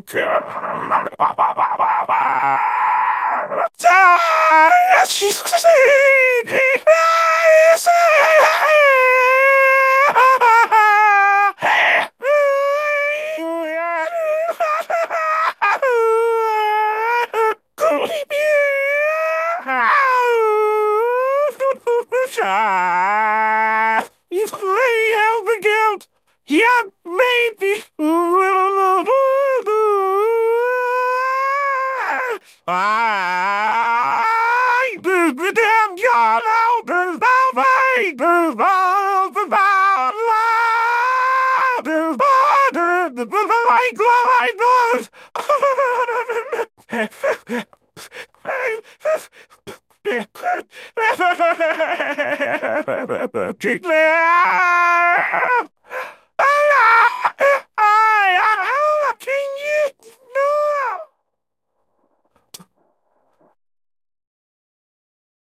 You play help again. Yeah, maybe. I do the damn God out of the way. The